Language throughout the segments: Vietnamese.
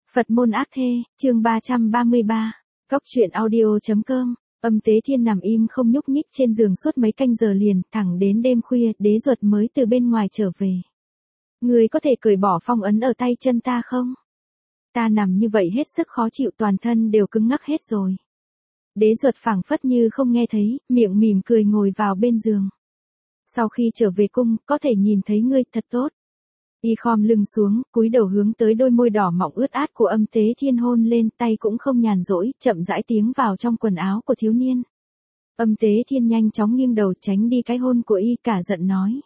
Phật môn ác thê, chương 333, Cóc truyện audio.com. Âm Tế Thiên nằm im không nhúc nhích trên giường suốt mấy canh giờ liền, thẳng đến đêm khuya, Đế Duật mới từ bên ngoài trở về. Người có thể cởi bỏ phong ấn ở tay chân ta không? Ta nằm như vậy hết sức khó chịu, toàn thân đều cứng ngắc hết rồi. Đế Duật phảng phất như không nghe thấy, miệng mỉm cười ngồi vào bên giường. Sau khi trở về cung, có thể nhìn thấy ngươi, thật tốt. Y khom lưng xuống, cúi đầu hướng tới đôi môi đỏ mọng ướt át của Âm Tế Thiên hôn lên, tay cũng không nhàn rỗi, chậm rãi tiến vào trong quần áo của thiếu niên. Âm Tế Thiên nhanh chóng nghiêng đầu tránh đi cái hôn của y, cả giận nói.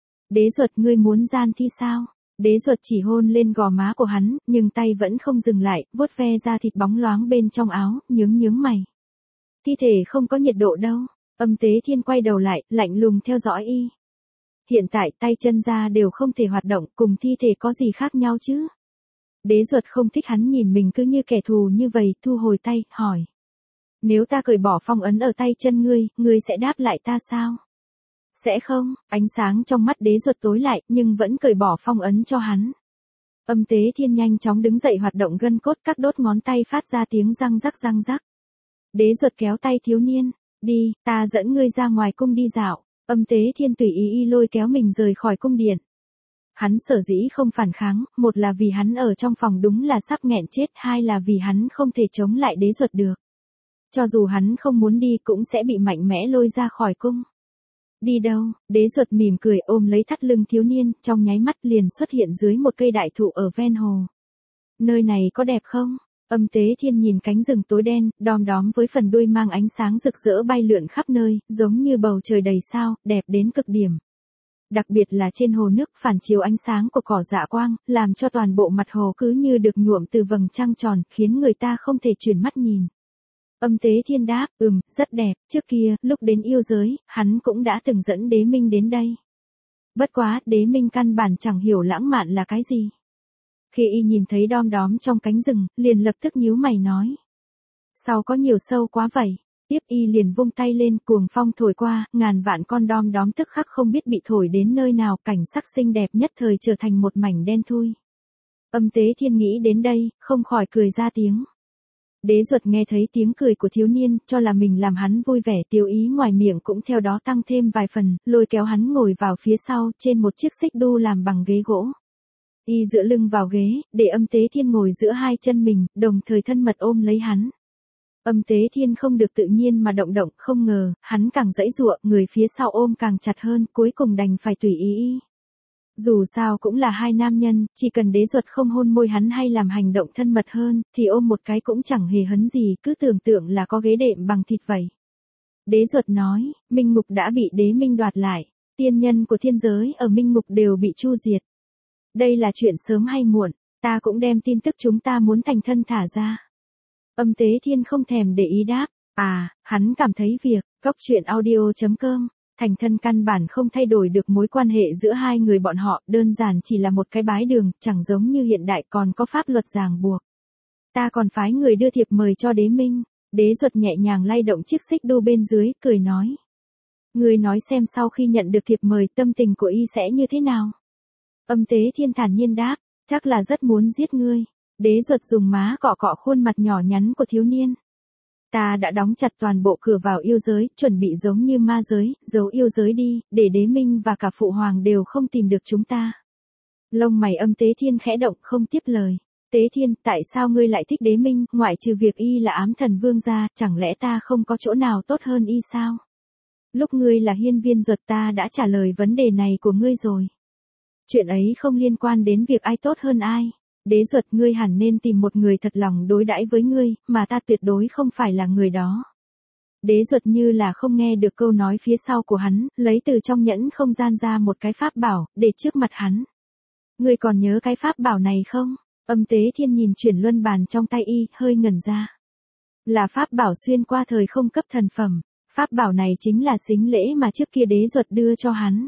Đế Duật, ngươi muốn gian thi sao? Đế Duật chỉ hôn lên gò má của hắn, nhưng tay vẫn không dừng lại, vuốt ve da thịt bóng loáng bên trong áo, nhướng mày. Thi thể không có nhiệt độ đâu. Âm Tế Thiên quay đầu lại, lạnh lùng theo dõi y. Hiện tại tay chân da đều không thể hoạt động, cùng thi thể có gì khác nhau chứ? Đế Duật không thích hắn nhìn mình cứ như kẻ thù như vậy, thu hồi tay, hỏi. Nếu ta cởi bỏ phong ấn ở tay chân ngươi sẽ đáp lại ta sao? Sẽ không, ánh sáng trong mắt Đế Duật tối lại, nhưng vẫn cởi bỏ phong ấn cho hắn. Âm Tế Thiên nhanh chóng đứng dậy hoạt động gân cốt, các đốt ngón tay phát ra tiếng răng rắc. Đế Duật kéo tay thiếu niên, đi, ta dẫn ngươi ra ngoài cung đi dạo. Âm Tế Thiên tùy ý lôi kéo mình rời khỏi cung điện. Hắn sở dĩ không phản kháng, một là vì hắn ở trong phòng đúng là sắp nghẹn chết, hai là vì hắn không thể chống lại Đế Duật được. Cho dù hắn không muốn đi cũng sẽ bị mạnh mẽ lôi ra khỏi cung. Đi đâu? Đế Duật mỉm cười ôm lấy thắt lưng thiếu niên, trong nháy mắt liền xuất hiện dưới một cây đại thụ ở ven hồ. Nơi này có đẹp không? Âm Tế Thiên nhìn cánh rừng tối đen, đom đóm với phần đuôi mang ánh sáng rực rỡ bay lượn khắp nơi, giống như bầu trời đầy sao, đẹp đến cực điểm. Đặc biệt là trên hồ nước phản chiếu ánh sáng của cỏ dạ quang, làm cho toàn bộ mặt hồ cứ như được nhuộm từ vầng trăng tròn, khiến người ta không thể chuyển mắt nhìn. Âm Tế Thiên đáp, rất đẹp, trước kia, lúc đến yêu giới, hắn cũng đã từng dẫn Đế Minh đến đây. Bất quá, Đế Minh căn bản chẳng hiểu lãng mạn là cái gì. Khi y nhìn thấy đom đóm trong cánh rừng, liền lập tức nhíu mày nói. Sao có nhiều sâu quá vậy? Tiếp y liền vung tay lên, cuồng phong thổi qua, ngàn vạn con đom đóm tức khắc không biết bị thổi đến nơi nào, cảnh sắc xinh đẹp nhất thời trở thành một mảnh đen thui. Âm Tế Thiên nghĩ đến đây, không khỏi cười ra tiếng. Đế Duật nghe thấy tiếng cười của thiếu niên, cho là mình làm hắn vui vẻ, tiêu ý ngoài miệng cũng theo đó tăng thêm vài phần, lôi kéo hắn ngồi vào phía sau, trên một chiếc xích đu làm bằng ghế gỗ. Y dựa lưng vào ghế, để Âm Tế Thiên ngồi giữa hai chân mình, đồng thời thân mật ôm lấy hắn. Âm Tế Thiên không được tự nhiên mà động, không ngờ, hắn càng giãy giụa, người phía sau ôm càng chặt hơn, cuối cùng đành phải tùy ý y. Dù sao cũng là hai nam nhân, chỉ cần Đế Duật không hôn môi hắn hay làm hành động thân mật hơn, thì ôm một cái cũng chẳng hề hấn gì, cứ tưởng tượng là có ghế đệm bằng thịt vậy. Đế Duật nói, Minh Ngục đã bị Đế Minh đoạt lại, tiên nhân của thiên giới ở Minh Ngục đều bị tru diệt. Đây là chuyện sớm hay muộn, ta cũng đem tin tức chúng ta muốn thành thân thả ra. Âm Tế Thiên không thèm để ý đáp, hắn cảm thấy việc, Cóc truyện audio.com, thành thân căn bản không thay đổi được mối quan hệ giữa hai người bọn họ, đơn giản chỉ là một cái bái đường, chẳng giống như hiện đại còn có pháp luật ràng buộc. Ta còn phái người đưa thiệp mời cho Đế Minh. Đế Duật nhẹ nhàng lay động chiếc xích đu bên dưới, cười nói. Ngươi nói xem sau khi nhận được thiệp mời tâm tình của y sẽ như thế nào? Âm Tế Thiên thản nhiên đáp, chắc là rất muốn giết ngươi. Đế Duật dùng má cọ cọ khuôn mặt nhỏ nhắn của thiếu niên. Ta đã đóng chặt toàn bộ cửa vào yêu giới, chuẩn bị giống như ma giới, giấu yêu giới đi, để Đế Minh và cả Phụ Hoàng đều không tìm được chúng ta. Lông mày Âm Tế Thiên khẽ động, không tiếp lời. Tế Thiên, tại sao ngươi lại thích Đế Minh, ngoại trừ việc y là ám thần vương gia, chẳng lẽ ta không có chỗ nào tốt hơn y sao? Lúc ngươi là Hiên Viên Duật ta đã trả lời vấn đề này của ngươi rồi. Chuyện ấy không liên quan đến việc ai tốt hơn ai. Đế Duật, ngươi hẳn nên tìm một người thật lòng đối đãi với ngươi, mà ta tuyệt đối không phải là người đó. Đế Duật như là không nghe được câu nói phía sau của hắn, lấy từ trong nhẫn không gian ra một cái pháp bảo, để trước mặt hắn. Ngươi còn nhớ cái pháp bảo này không? Âm Tế Thiên nhìn chuyển luân bàn trong tay y, hơi ngẩn ra. Là pháp bảo xuyên qua thời không cấp thần phẩm. Pháp bảo này chính là sính lễ mà trước kia Đế Duật đưa cho hắn.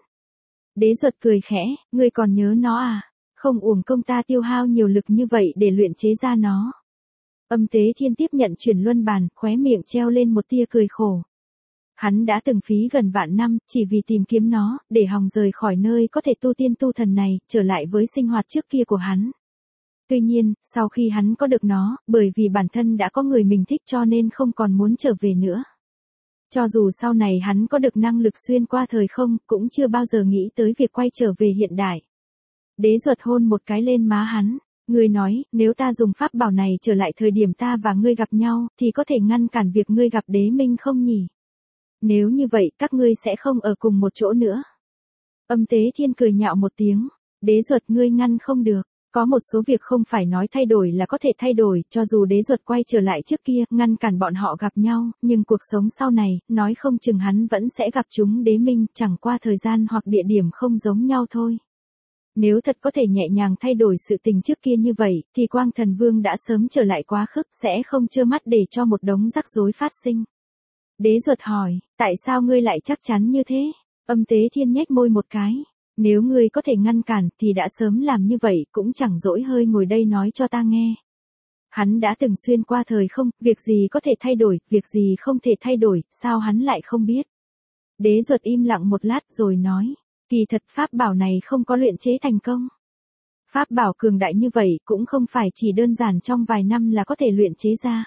Đế Duật cười khẽ, ngươi còn nhớ nó à? Không uổng công ta tiêu hao nhiều lực như vậy để luyện chế ra nó. Âm Tế Thiên tiếp nhận chuyển luân bàn, khóe miệng treo lên một tia cười khổ. Hắn đã từng phí gần vạn năm, chỉ vì tìm kiếm nó, để hòng rời khỏi nơi có thể tu tiên tu thần này, trở lại với sinh hoạt trước kia của hắn. Tuy nhiên, sau khi hắn có được nó, bởi vì bản thân đã có người mình thích cho nên không còn muốn trở về nữa. Cho dù sau này hắn có được năng lực xuyên qua thời không, cũng chưa bao giờ nghĩ tới việc quay trở về hiện đại. Đế Duật hôn một cái lên má hắn. Ngươi nói, nếu ta dùng pháp bảo này trở lại thời điểm ta và ngươi gặp nhau, thì có thể ngăn cản việc ngươi gặp Đế Minh không nhỉ? Nếu như vậy, các ngươi sẽ không ở cùng một chỗ nữa. Âm Tế Thiên cười nhạo một tiếng. Đế Duật ngươi ngăn không được. Có một số việc không phải nói thay đổi là có thể thay đổi, cho dù Đế Duật quay trở lại trước kia, ngăn cản bọn họ gặp nhau, nhưng cuộc sống sau này, nói không chừng hắn vẫn sẽ gặp chúng Đế Minh, chẳng qua thời gian hoặc địa điểm không giống nhau thôi. Nếu thật có thể nhẹ nhàng thay đổi sự tình trước kia như vậy, thì Quang Thần Vương đã sớm trở lại quá khứ, sẽ không trơ mắt để cho một đống rắc rối phát sinh. Đế Duật hỏi, tại sao ngươi lại chắc chắn như thế? Âm Tế Thiên nhếch môi một cái. Nếu ngươi có thể ngăn cản thì đã sớm làm như vậy, cũng chẳng dỗi hơi ngồi đây nói cho ta nghe. Hắn đã từng xuyên qua thời không, việc gì có thể thay đổi, việc gì không thể thay đổi, sao hắn lại không biết? Đế Duật im lặng một lát rồi nói, kỳ thật pháp bảo này không có luyện chế thành công. Pháp bảo cường đại như vậy cũng không phải chỉ đơn giản trong vài năm là có thể luyện chế ra.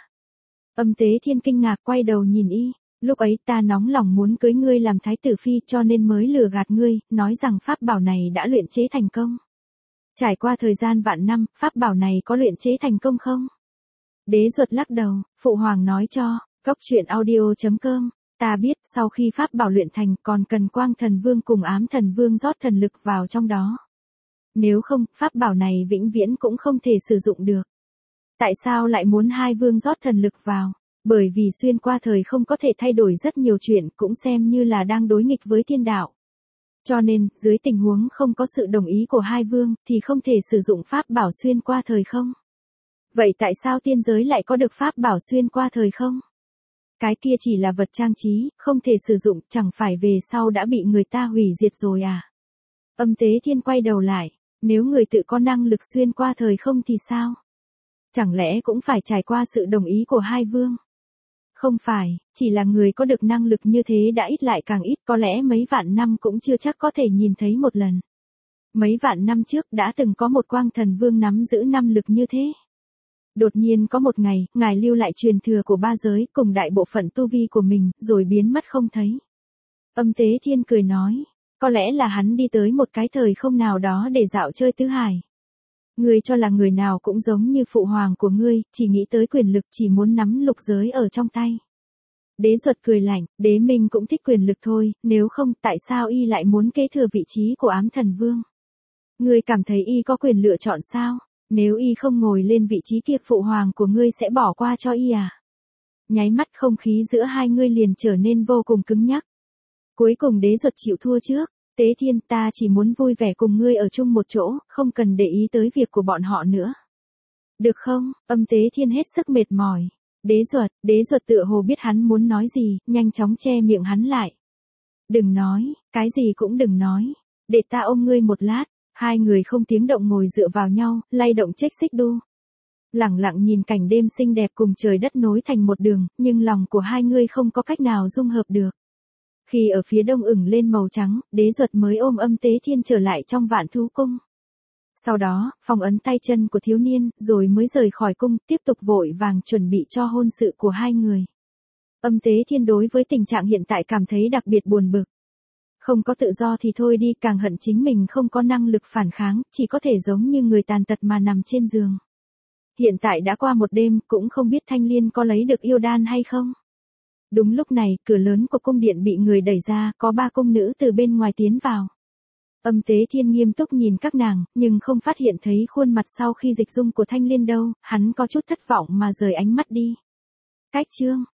Âm Tế Thiên kinh ngạc quay đầu nhìn y. Lúc ấy ta nóng lòng muốn cưới ngươi làm thái tử phi cho nên mới lừa gạt ngươi, nói rằng pháp bảo này đã luyện chế thành công. Trải qua thời gian vạn năm, pháp bảo này có luyện chế thành công không? Đế Duật lắc đầu, Phụ Hoàng nói cho, goctruyện.audio.com, ta biết sau khi pháp bảo luyện thành còn cần Quang Thần Vương cùng Ám Thần Vương rót thần lực vào trong đó. Nếu không, pháp bảo này vĩnh viễn cũng không thể sử dụng được. Tại sao lại muốn hai vương rót thần lực vào? Bởi vì xuyên qua thời không có thể thay đổi rất nhiều chuyện, cũng xem như là đang đối nghịch với thiên đạo. Cho nên, dưới tình huống không có sự đồng ý của hai vương, thì không thể sử dụng pháp bảo xuyên qua thời không. Vậy tại sao tiên giới lại có được pháp bảo xuyên qua thời không? Cái kia chỉ là vật trang trí, không thể sử dụng, chẳng phải về sau đã bị người ta hủy diệt rồi à? Âm Tế Thiên quay đầu lại, nếu người tự có năng lực xuyên qua thời không thì sao? Chẳng lẽ cũng phải trải qua sự đồng ý của hai vương? Không phải, chỉ là người có được năng lực như thế đã ít lại càng ít, có lẽ mấy vạn năm cũng chưa chắc có thể nhìn thấy một lần. Mấy vạn năm trước đã từng có một Quang Thần Vương nắm giữ năng lực như thế. Đột nhiên có một ngày, ngài lưu lại truyền thừa của ba giới cùng đại bộ phận tu vi của mình, rồi biến mất không thấy. Âm Tế Thiên cười nói, có lẽ là hắn đi tới một cái thời không nào đó để dạo chơi tứ hải. Ngươi cho là người nào cũng giống như phụ hoàng của ngươi, chỉ nghĩ tới quyền lực, chỉ muốn nắm lục giới ở trong tay. Đế Duật cười lạnh, Đế Minh cũng thích quyền lực thôi, nếu không tại sao y lại muốn kế thừa vị trí của Ám Thần Vương? Ngươi cảm thấy y có quyền lựa chọn sao? Nếu y không ngồi lên vị trí kia phụ hoàng của ngươi sẽ bỏ qua cho y à? Nháy mắt không khí giữa hai ngươi liền trở nên vô cùng cứng nhắc. Cuối cùng Đế Duật chịu thua trước. Tế Thiên, ta chỉ muốn vui vẻ cùng ngươi ở chung một chỗ, không cần để ý tới việc của bọn họ nữa. Được không? Âm Tế Thiên hết sức mệt mỏi. Đế Duật tựa hồ biết hắn muốn nói gì, nhanh chóng che miệng hắn lại. Đừng nói, cái gì cũng đừng nói. Để ta ôm ngươi một lát. Hai người không tiếng động ngồi dựa vào nhau, lay động chiếc xích đu. Lẳng lặng nhìn cảnh đêm xinh đẹp cùng trời đất nối thành một đường, nhưng lòng của hai người không có cách nào dung hợp được. Khi ở phía đông ửng lên màu trắng, Đế Duật mới ôm Âm Tế Thiên trở lại trong Vạn Thú Cung. Sau đó, phong ấn tay chân của thiếu niên, rồi mới rời khỏi cung, tiếp tục vội vàng chuẩn bị cho hôn sự của hai người. Âm Tế Thiên đối với tình trạng hiện tại cảm thấy đặc biệt buồn bực. Không có tự do thì thôi đi, càng hận chính mình không có năng lực phản kháng, chỉ có thể giống như người tàn tật mà nằm trên giường. Hiện tại đã qua một đêm, cũng không biết Thanh Liên có lấy được yêu đan hay không. Đúng lúc này, cửa lớn của cung điện bị người đẩy ra, có ba cung nữ từ bên ngoài tiến vào. Âm Tế Thiên nghiêm túc nhìn các nàng, nhưng không phát hiện thấy khuôn mặt sau khi dịch dung của Thanh Liên đâu, hắn có chút thất vọng mà rời ánh mắt đi. Cách chương